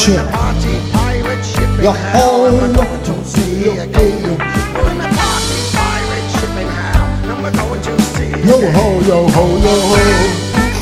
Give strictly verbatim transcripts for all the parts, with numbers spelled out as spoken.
ship. Your home to see again. Yo ho, yo ho, yo ho.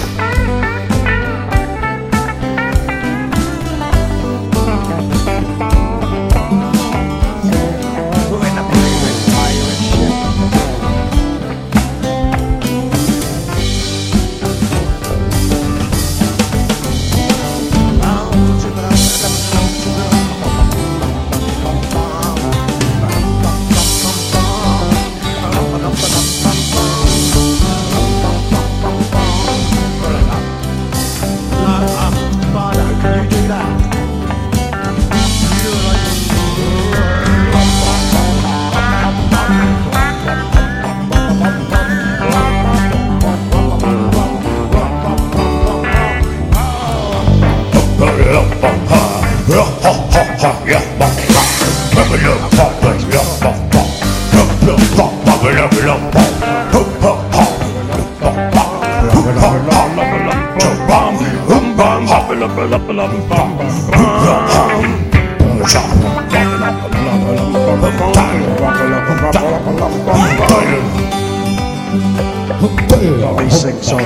Be sick, sorry.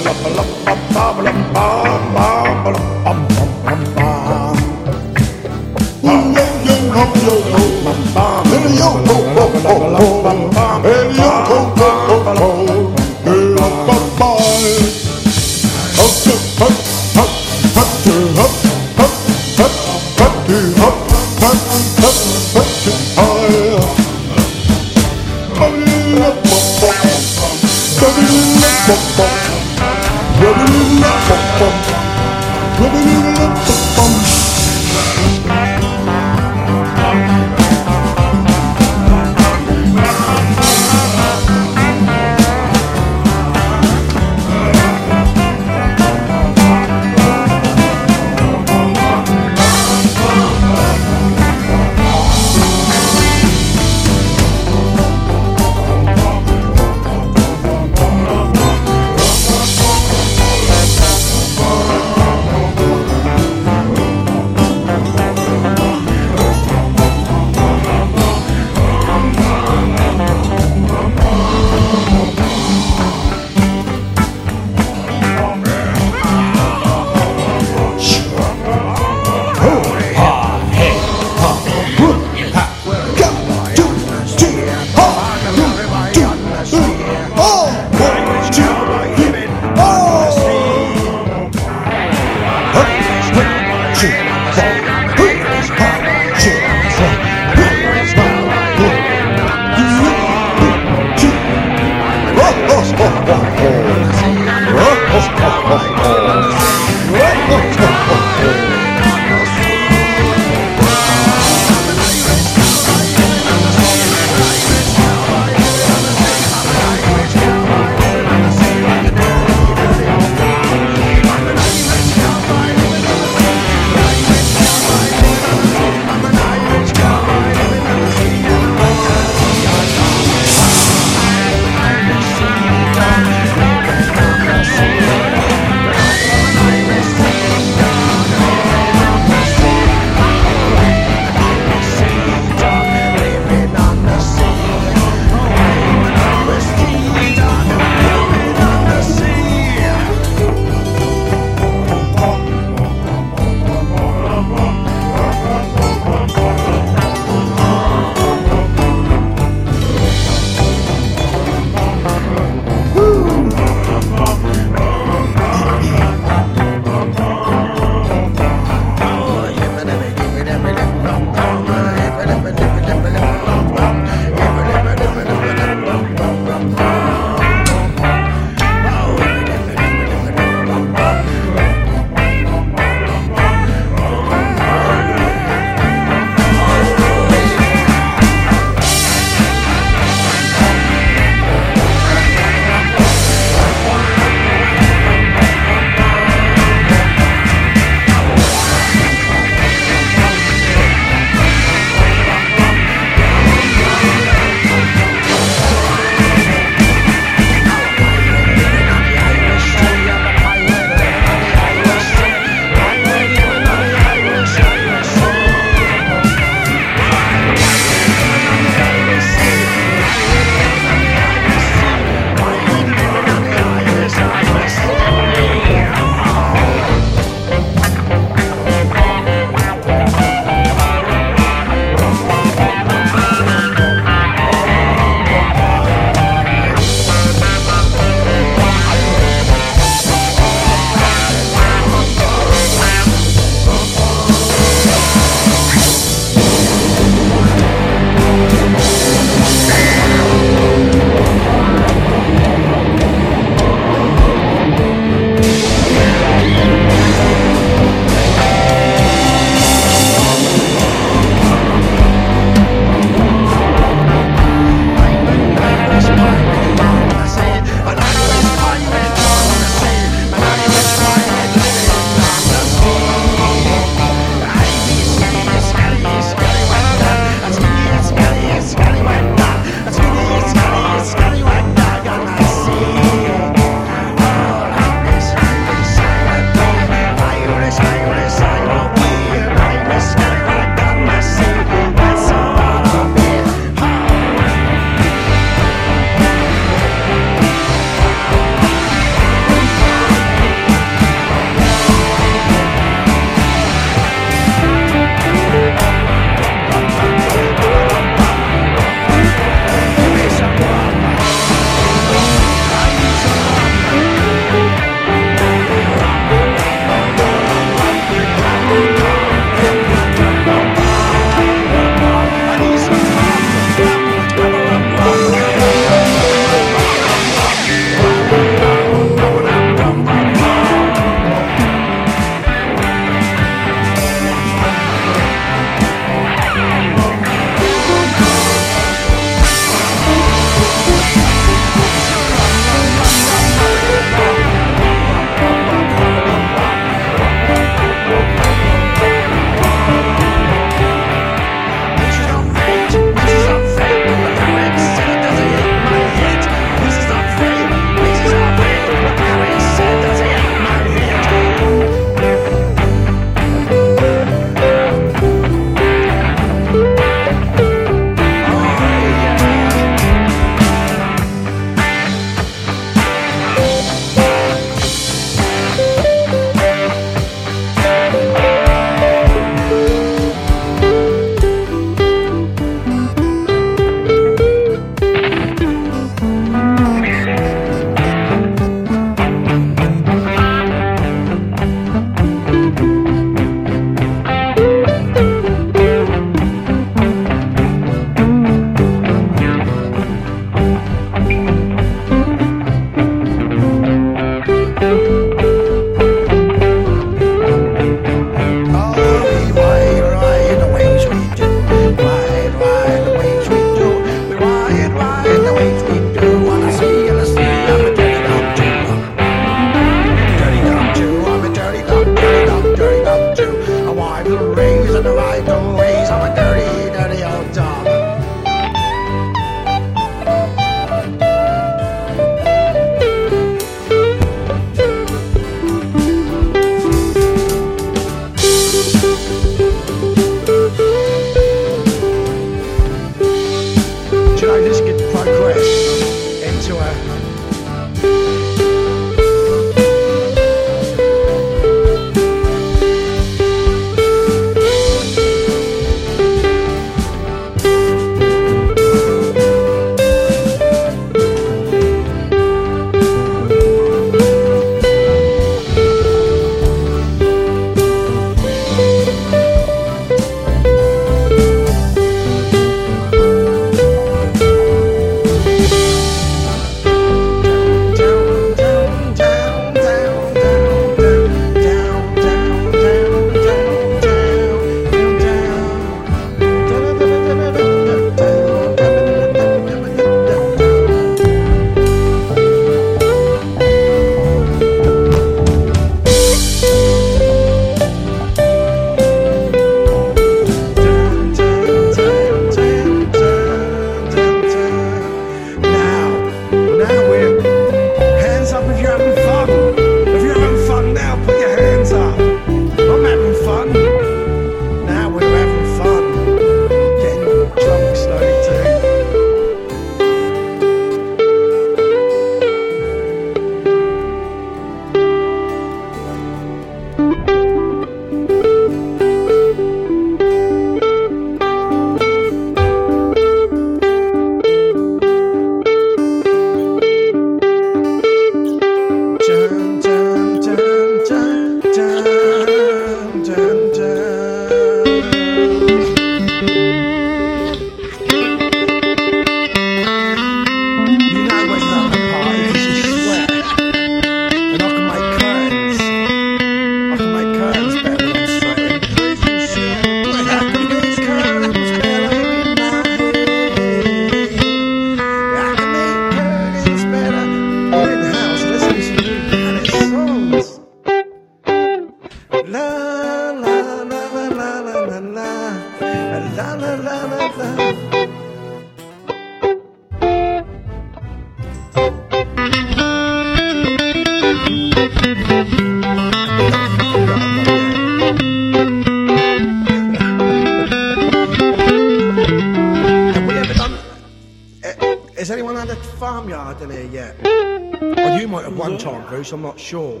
Has anyone had a farmyard in here yet? Well, you might have one time, Bruce, I'm not sure.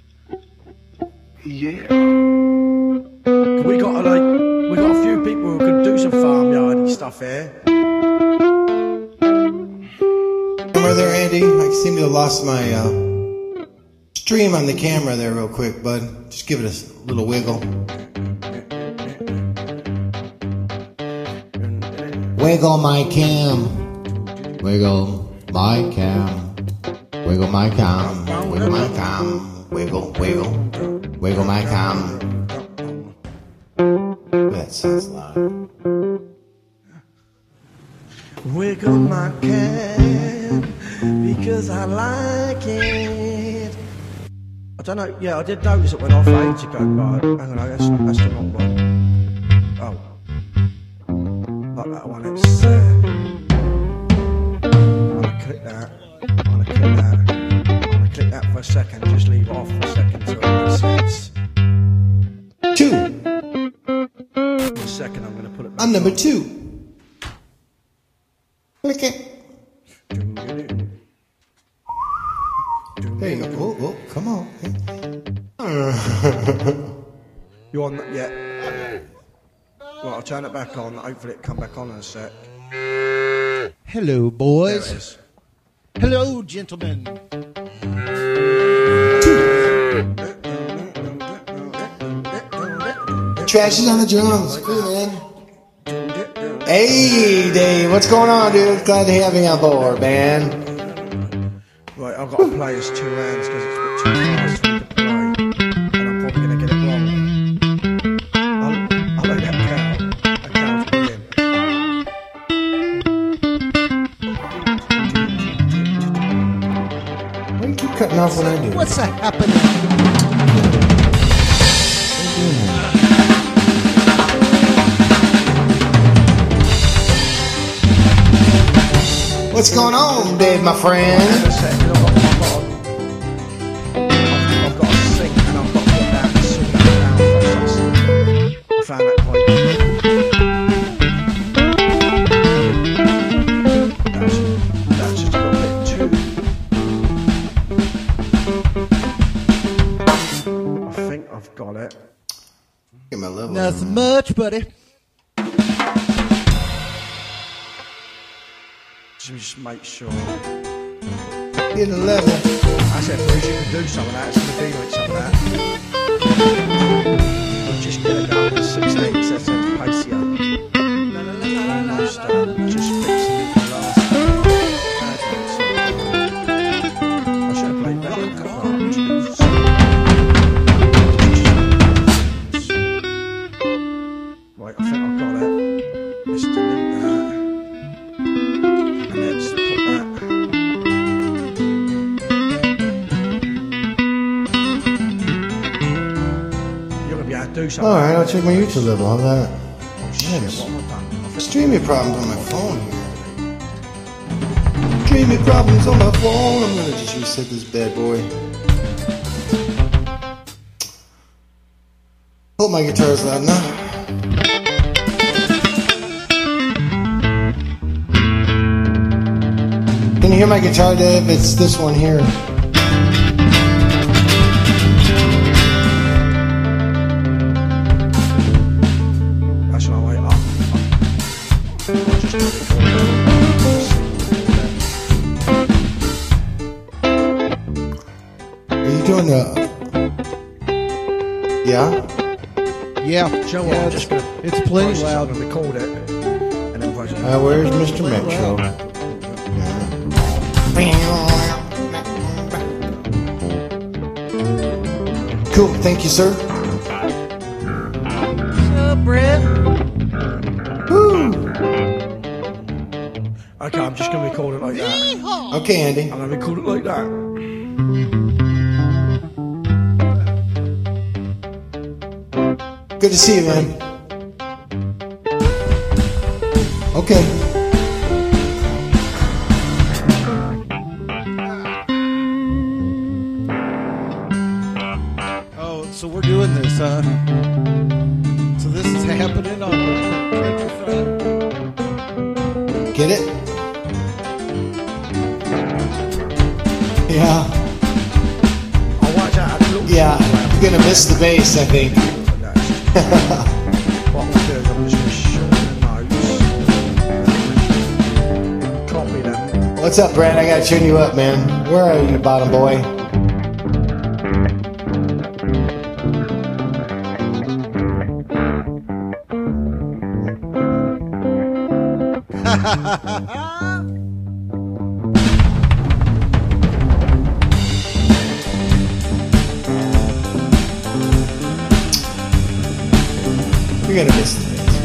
Yeah. We got a, like, we got a few people who could do some farmyard stuff here. Camera there, Andy. I seem to have lost my uh, stream on the camera there real quick, bud. Just give it a little wiggle. Wiggle my cam. Wiggle my cam. Wiggle my cam. Wiggle my cam. Wiggle, wiggle. Wiggle my cam. That sounds loud. Wiggle my cam because I like it. I don't know, yeah, I did notice it went off ages ago, but hang on, that's, that's the wrong one. Oh. Like that one, it's uh, I'm gonna click that. I'm gonna click that. I'm gonna click that for a second, just leave it off for a second so it makes sense. Two. For a second, I'm gonna put it back I'm number on. two. Click it. There you go. Oh, oh, come on. You on that yet? Well, I'll turn it back on. Hopefully it'll come back on in a sec. Hello, There it boys. is. Hello, gentlemen. Trash is on the drums. Cool, man. Hey, Dave. What's going on, dude? Glad to have you on board, man. Right, I've got to play as two hands because it's a bit too fast for me to play. And I'm probably going to get it wrong. I'll, I'll let that count. That counts brilliant. Why do you keep cutting off when I do? What's that happening? What's going on, Dave, my In a friend? second, I've got, I've got, I've, I've got to sing and I've got to get down and sing that down first. I found that quite that's, that's just a little bit too. I think I've got it. Get my level. Nothing much, buddy. Just make sure. Get a level. I said, Bruce, you can do some of that. It's going to be like some of that. I'll just get it down to sixteen, so it's pacier. Just, uh, just fixing it the last. I should have played better. Right, I think I've got it. Let's delete that. And let's put that. You're going to be able to do something. Alright, I'll check my YouTube level. How's that? Oh shit, Nice. what have I done? I think Streaming problems on my phone here. Streaming problems on my phone. I'm gonna just reset this bad boy. Hope my guitar's loud enough. Can you hear my guitar, Dave? It's this one here. Yeah? Yeah. Joe, yeah, I'm it's, just gonna. it's plenty process loud. and record it, and then process it. Uh, where's Mister Metro? Cool, thank you, sir. What's up, Brett? Woo! Okay, I'm just gonna record it like that. Okay, Andy. I'm gonna record it like that. Good to see you, man. Okay. Oh, so we're doing this, huh? So this is happening on Country Friday. Get it? Yeah. I'll watch out. Look. Yeah. You're gonna miss the bass, I think. What I'm gonna do is I'm just gonna shorten the notes, copy them. What's up, Brad? I gotta turn you up, man. Where are you, bottom boy? You're gonna miss the bass.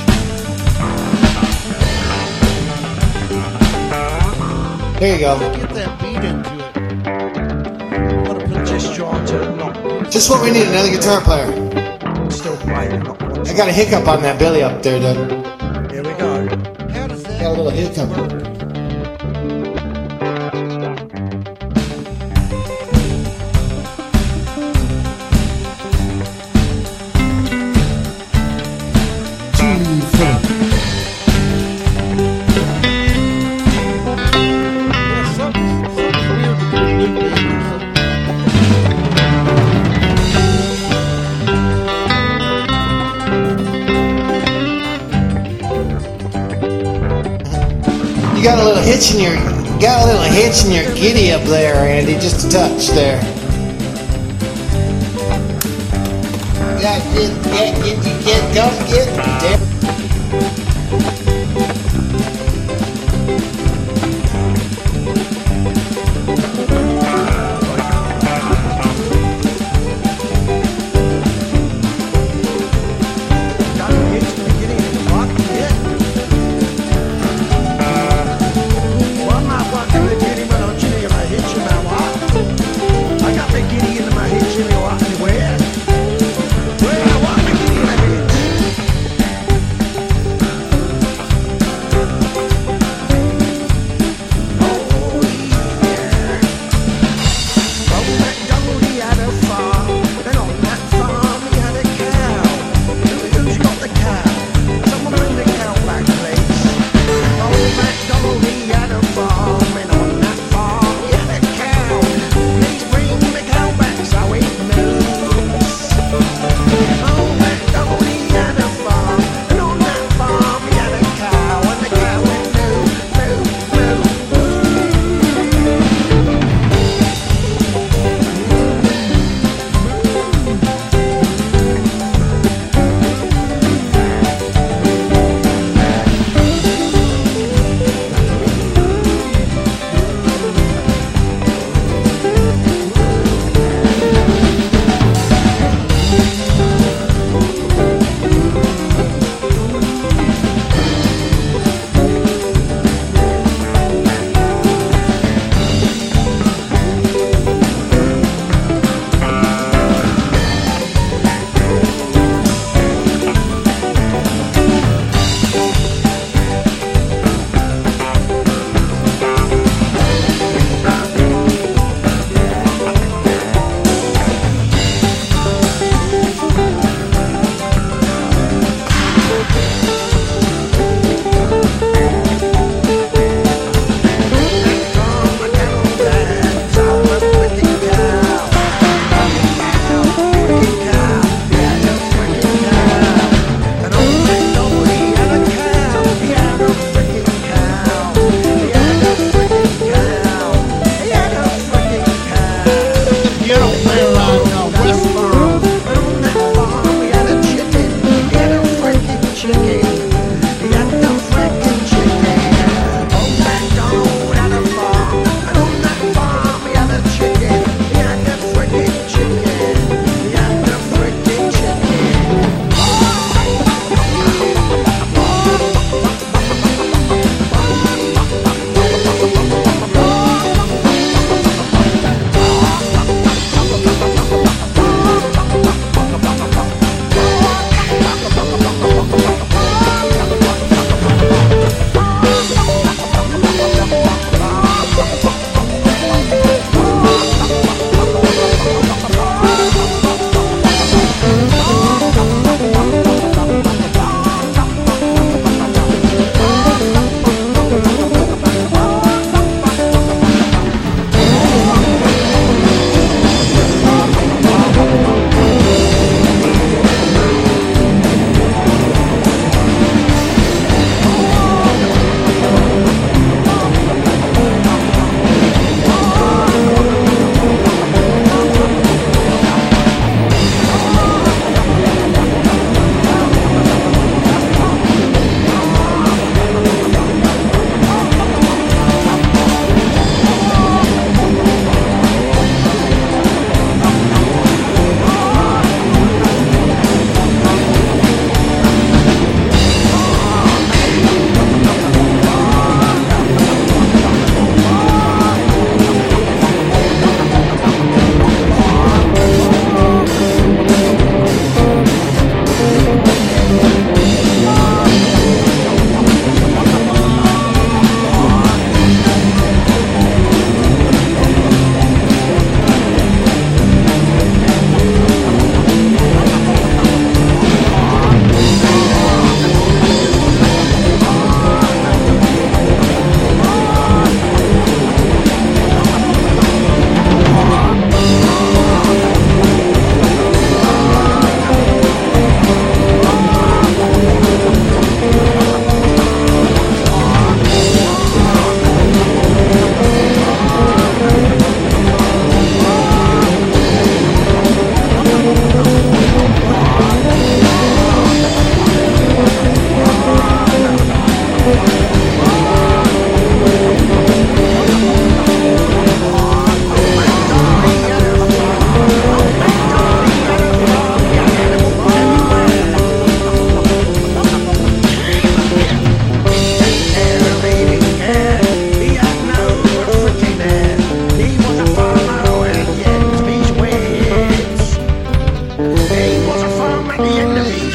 There you go. Get that beat into it. I'm gonna put Just this trying to not Just what we need, another guitar player. still playing. Not I got a hiccup on that Billy up there, Doug. Here we go. How does that Got a little hiccup. work? Two, four. Yeah, something, something weird with the blue beat or something. You got a little hitch in your, you got a little hitch in your giddy up there, Andy. Just a touch there. Yeah, get, get, get, get, don't get. Got the hits in the beginning and the rock, yeah. Well, I'm not fucking the giddy, but I'm chilling in my hitch in my walk. I got the giddy in my hitch in my walk anywhere. Where I want the giddy in my hitch.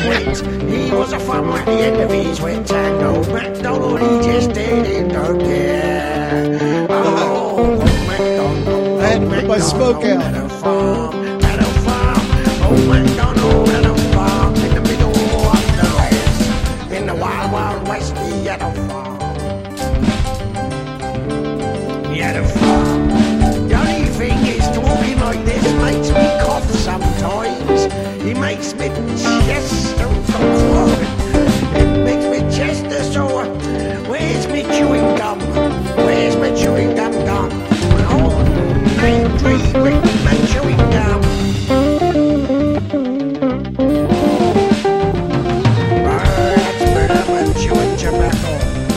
wit. He was a farmer at the end of his wit. And old MacDonald, he just didn't care. Oh, old MacDonald. I had to put my smoke out. Had a farm, had a farm. Old MacDonald had a farm in the middle of the west. In the wild, wild west, he had a farm. He had a farm. The only thing is, talking like this makes me cough sometimes. It makes me chest so sore. It makes me chest sore. Where's me chewing gum? Where's my chewing gum gone? Oh, nine three with my chewing gum. Oh, that's better than chewing tobacco.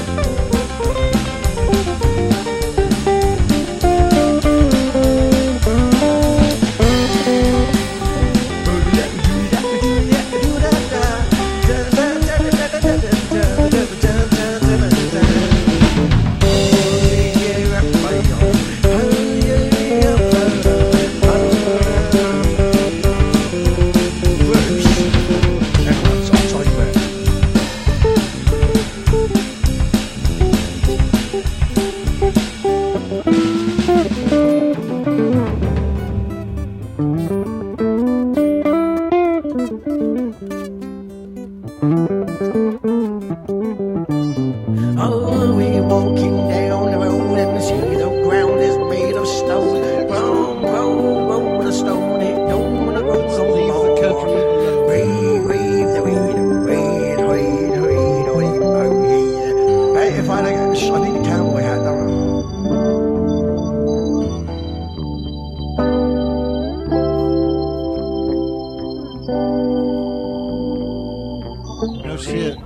Oh, we walking down the road and see the ground is made of stone. Roll, roll, roll the stone, it don't wanna roll so Leave the country. Read, read the read, read, read, read, read, read. Hey, if I don't get, I need a cowboy hat, don't I? No shit.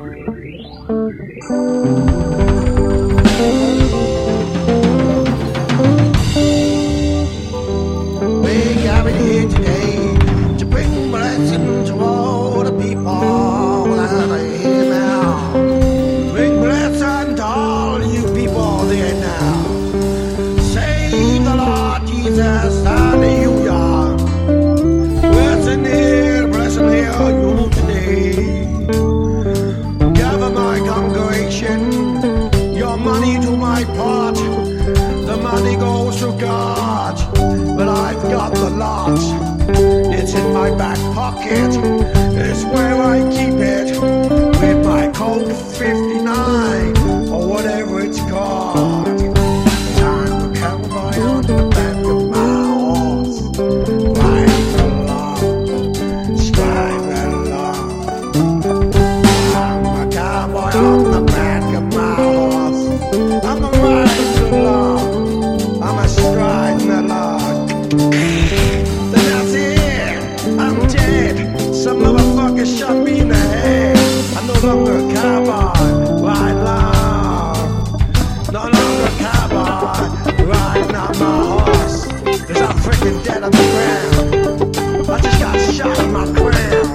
We gathered here today to bring blessing to all the people that are here now. Bring blessing to all you people there now. Save the Lord Jesus, hallelujah. Blessing here, blessing here, you today. Gather my congregation, your money to my part. The money goes to God, but I've got the lot. It's in my back pocket, it's where I keep it. With my Colt fifty-nine, or whatever it's called. I'm a cowboy on the back of my horse. Ride along, stride along. I'm a cowboy on the back of my horse. I'm a riding along, I'm a striding along. Then that's it, I'm dead. Some motherfucker shot me in the head. I'm no longer a cowboy, ride along. No longer a cowboy, riding on my horse. Cause I'm freaking dead on the ground. I just got shot in my crown.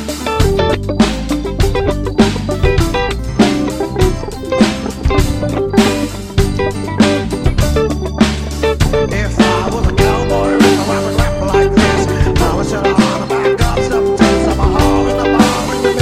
If I was a cowboy, I would rap like this. I would sit on the back of some tents of a hall in the bar in the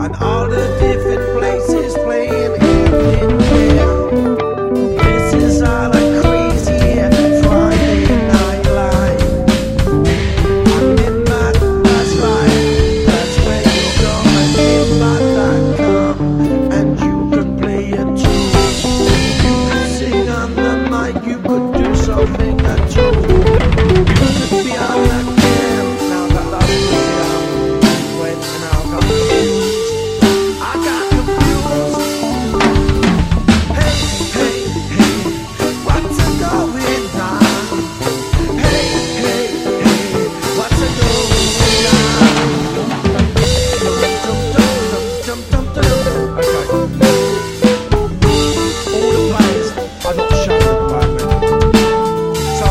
and all the different places playing everywhere. This is all a crazy Friday night life. And midnight, that's right, that's where you go. And midnight dot com, and you can play a tune. You could sing on the mic, you could do something or two. You could be on the cam. Now that last was young, went and I got confused. I got confused. Hey, hey, hey, what's a going on? Hey, hey, hey, what's a going on? Dum dum dum dum dum dum. Okay. All the players are not showing at the moment. So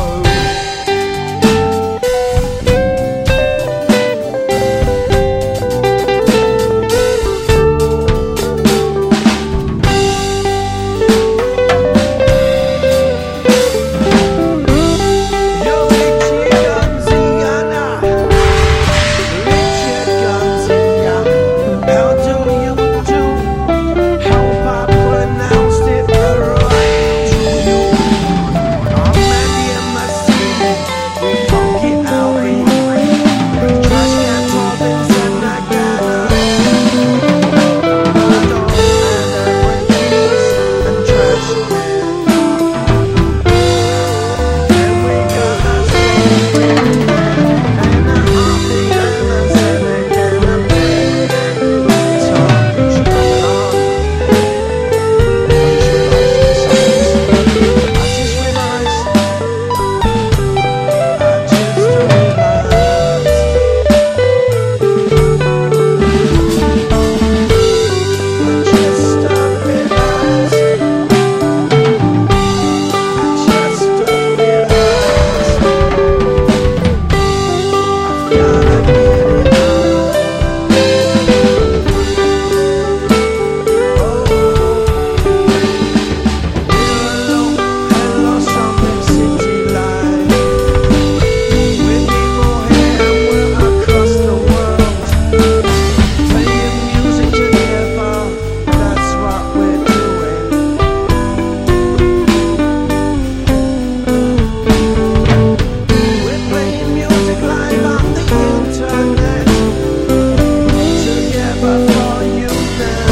Yo, Richie Gonziana, Richie Gonziana, how do you do? How I pronounced it right to you? I'm Mandy and my city, we funky out here. Trash can toilets and I gotta I don't and keys and trash can. And we got a secret and a army and a seven and a bed. So it's going on. I just realized I just realized I just realized I just realized I've gotta get it out. Oh, hello, hello, something city life. With people here and we're across the world, playing music together, that's what we're doing. We're playing music live on the internet, together for you now.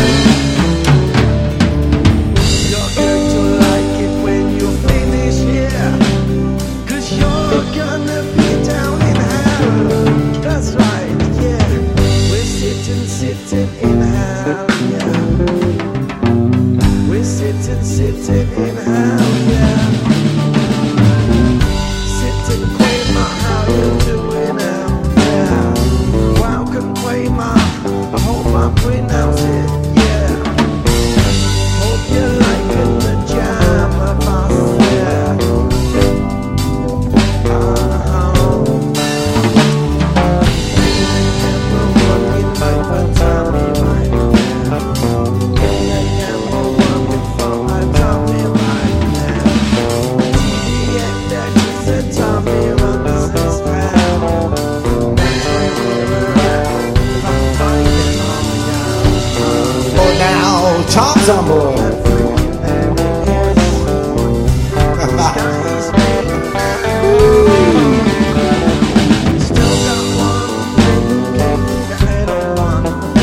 You're going to like it when you finish here, 'cause you're gonna be down in hell. That's right, yeah. We're sitting, sitting in hell, yeah. We're sitting, sitting in hell, yeah. Sitting, Quamer, how you doing now? Yeah. Welcome, Quamer. I hope I pronounce it, yeah. Hope you're liking the jam of us, yeah. Uh-huh. We're working right for Tommy right now. Yeah, we're working for my Tommy right now. Yeah, that is a Tommy runs his town. That's where we're at. I'm finding all the hours. Oh, now, Tom's on board. Still got one thing, keep your head on.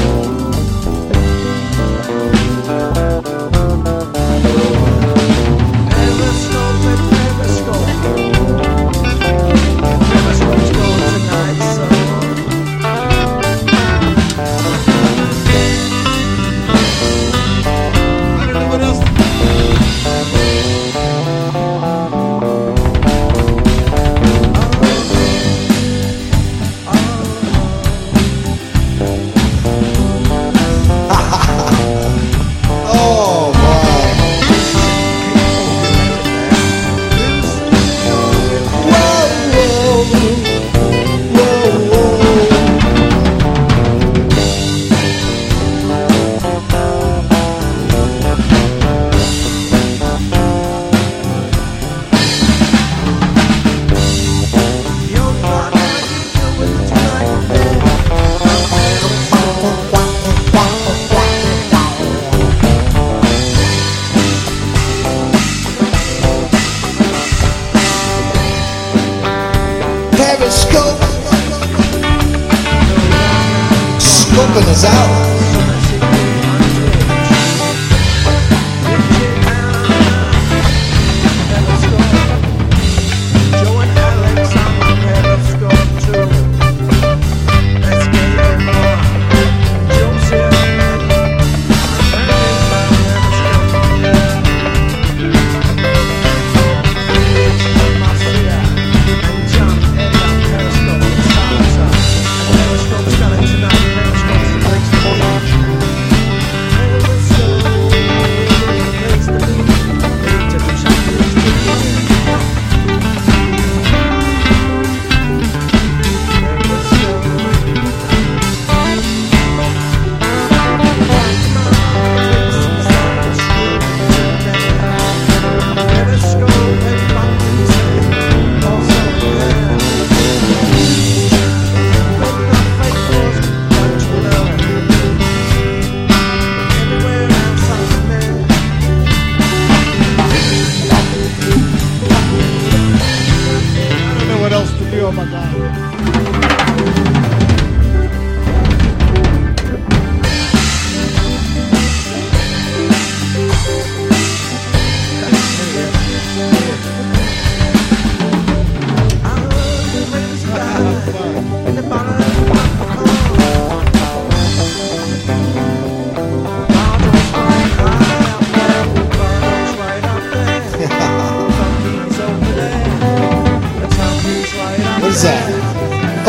Periscope and Periscope. Periscope's going tonight, so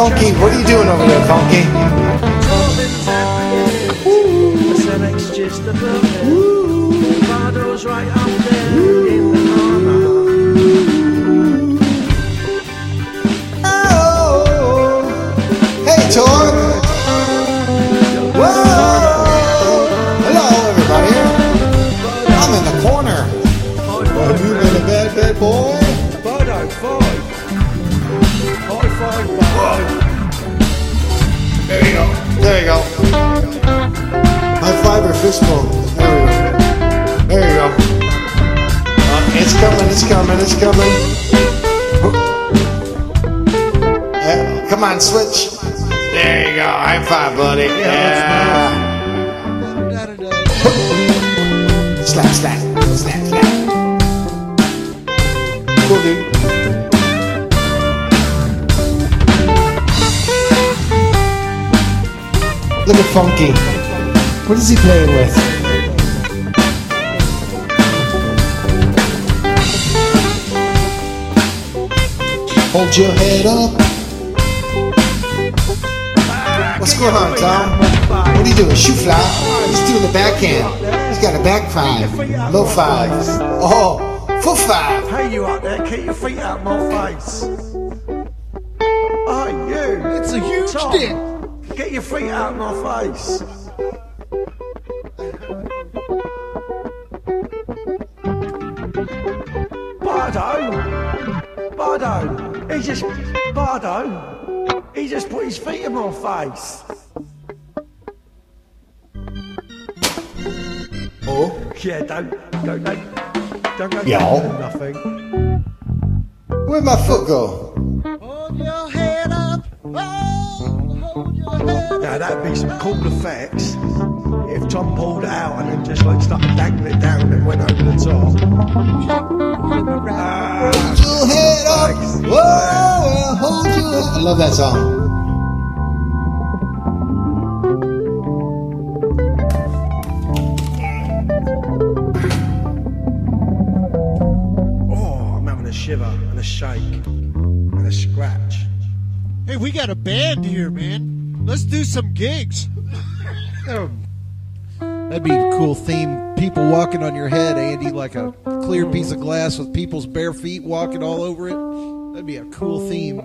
Funky, what are you doing over there, Funky? Talking's happening. The Senec's just above it. Bardo's right up there in the corner. Oh, hey, Tor. Whoa! Hello, everybody. I'm in the corner. High You five, been a man. bad, bad boy? Bardo, five. High five, Bardo. There you go. There you go. High five or fist bump. There we go. There you go. Uh, it's coming, it's coming, it's coming. Yeah, come on, switch. There you go. High five, buddy. Yeah. Slap, slap, slap, slap. Cool, dude. Look at Funky. What is he playing with? Hold your head up. What's going on, Tom? What are you doing? Shoe fly? He's doing the backhand. He's got a back five. Low five. Oh, full five. Hey, you out there, keep your feet out my face. Oh, you. It's a huge Tom, dick. get your feet out my face. Bardo. Bardo. He just... Bardo. He just put his feet in my face. Oh, Yeah, don't... Don't... Don't, don't go Yeah. down nothing. where'd my foot go? Hold your head up. Oh, hold your head up. Now that'd be some cool effects if Tom pulled it out and then just like started dangling it down and went over the top. Ah, Hold your head up. Whoa, well, hold your head. I love that song. oh, I'm having a shiver and a shake and a scratch. Hey, we got a band here, man. Let's do some gigs. That'd be a cool theme. People walking on your head, Andy, like a clear piece of glass with people's bare feet walking all over it. That'd be a cool theme.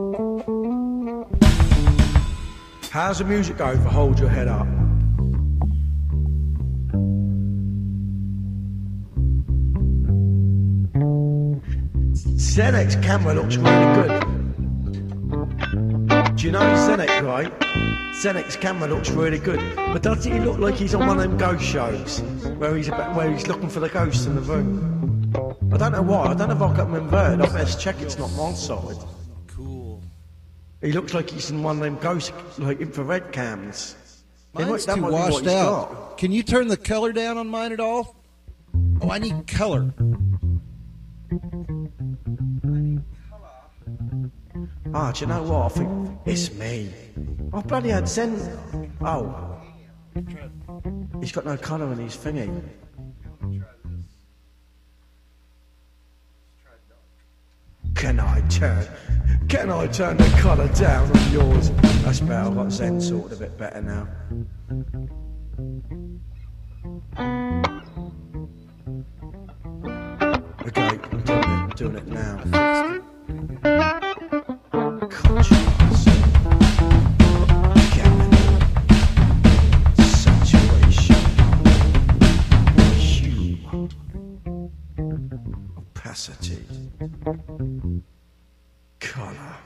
How's the music go for Hold Your Head Up? Zenek's camera looks really good. Do you know Zenek, right? Zenek's camera looks really good, but doesn't he look like he's on one of them ghost shows where he's about, where he's looking for the ghosts in the room? I don't know why. I don't know if I've got him inverted. I better check it's not one side. Cool. He looks like he's in one of them ghost like infrared cams. They might- Mine's that too might be what washed he's out. got. Can you turn the color down on mine at all? Oh, I need color. Ah, do you know what? I think it's me. Oh, bloody had Zen. Oh. He's got no colour in his thingy. Can I turn? Can I turn the colour down on yours? That's better. I've got Zen sorted a bit better now. Okay, I'm doing it, doing it now. Conscience. Gammon. Saturation. Hue. Opacity. Colour.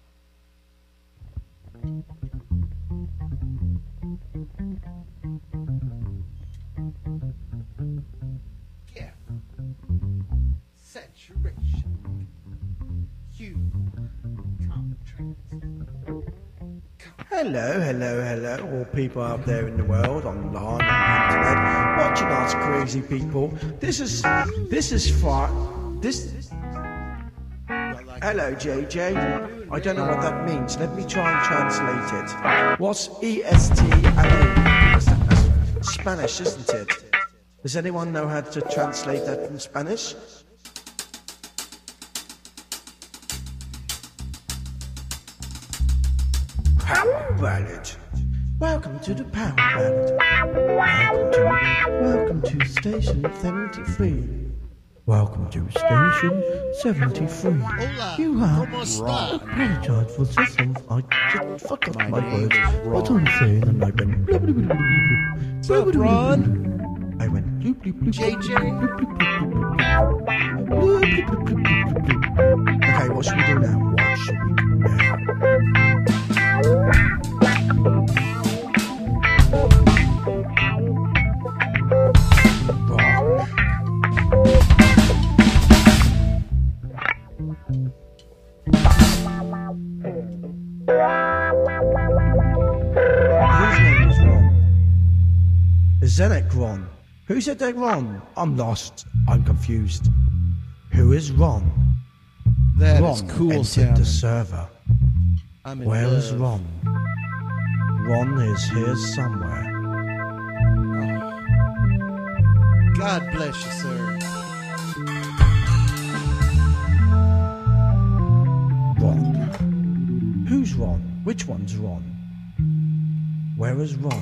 Yeah. Saturation. Hue. Hello, hello, hello, all people out there in the world, online, on the internet, watching us crazy people. This is, this is fun. This. Hello, J J. I don't know what that means. Let me try and translate it. What's E S T and A? That's Spanish, isn't it? Does anyone know how to translate that from Spanish? Power Ballad. Welcome to the Power Ballad. Welcome to, welcome to Station seventy-three. Welcome to Station seventy-three. Hola, You are ¿cómo está? apologize for this. I just fuck up my, my words. What I'm saying, and I went. Blah, blah, blah, blah, blah. What's up, Ron? I went. Bloop, bloop, bloop, J J? bloop, bloop, bloop, bloop, bloop, bloop, bloop, bloop, bloop, bloop. Okay, what should we do now? What should we do now? Whose name is Ron? Is Zenek Ron? Who said they're Ron? I'm lost. I'm confused. Who is Ron? That Ron is cool entered sounding. the server. I'm in Where love. is Ron? Ron is here somewhere. God bless you, sir. Ron. Who's Ron? Which one's Ron? Where is Ron?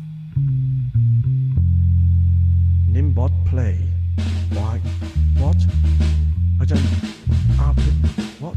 Nimbot play. Why? What? I don't. Uh, what?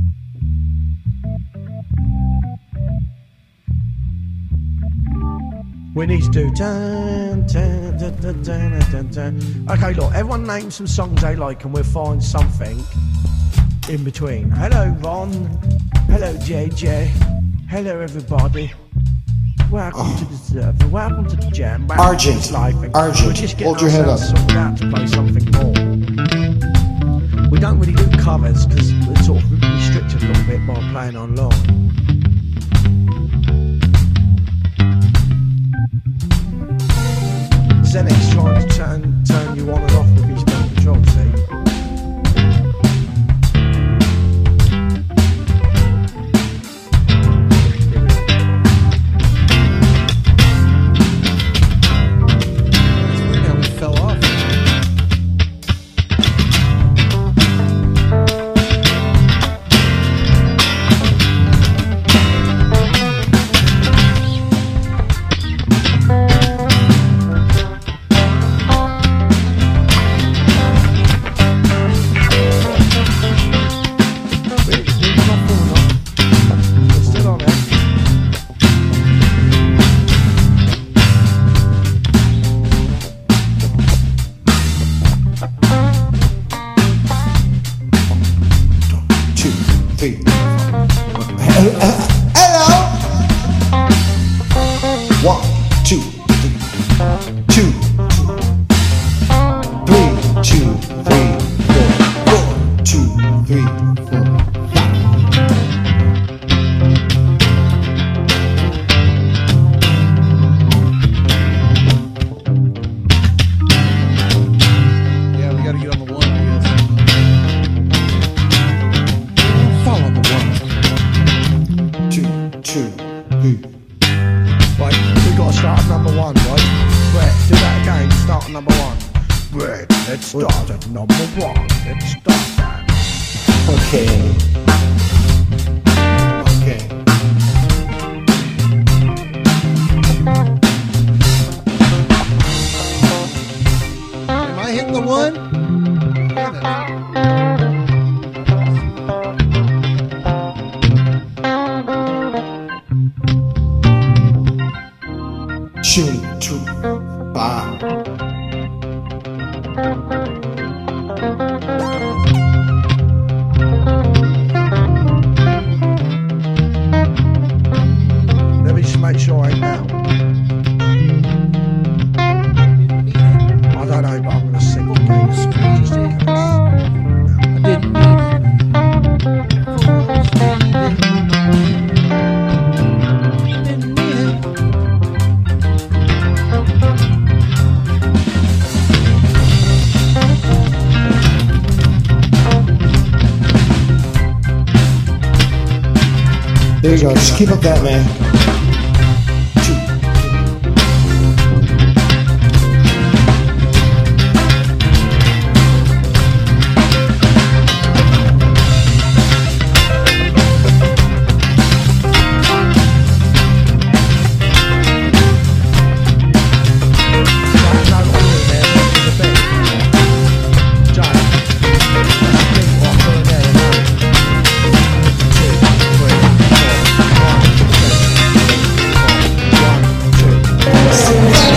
We need to do. Dun, dun, dun, dun, dun, dun, dun. Okay, look, everyone name some songs they like and we'll find something in between. Hello, Ron. Hello, J J. Hello, everybody. Welcome Oh. to the server. Welcome to the jam. Welcome Argent. to this live thing. Argent. We're just getting Hold your head ourselves up. sorted out to play something more. We don't really do covers because we're sort of restricted a little bit by playing online. Zenek's trying to turn, turn you on and off with his remote control, see? It's weird how we fell off. We're, we're not falling off. We're still on it. Two, three. Hello. Hello. One, two, three. Two, three, two, three, four, four, two, three, four, five. Yeah, we gotta get on the one, I guess. Fall on the one. Two, two, three. Right, we got to start at number one, right? Brett, do that again. Start at number one. Brett, let's start at number one. Let's start that. Okay. Okay. Am I hitting the one? Damn it. Two, two, five. Let me just make sure I ain't now. I don't know, but I'm going to sing again just in case. I didn't mean it. Didn't mean it. There you go. Just keep up that, man.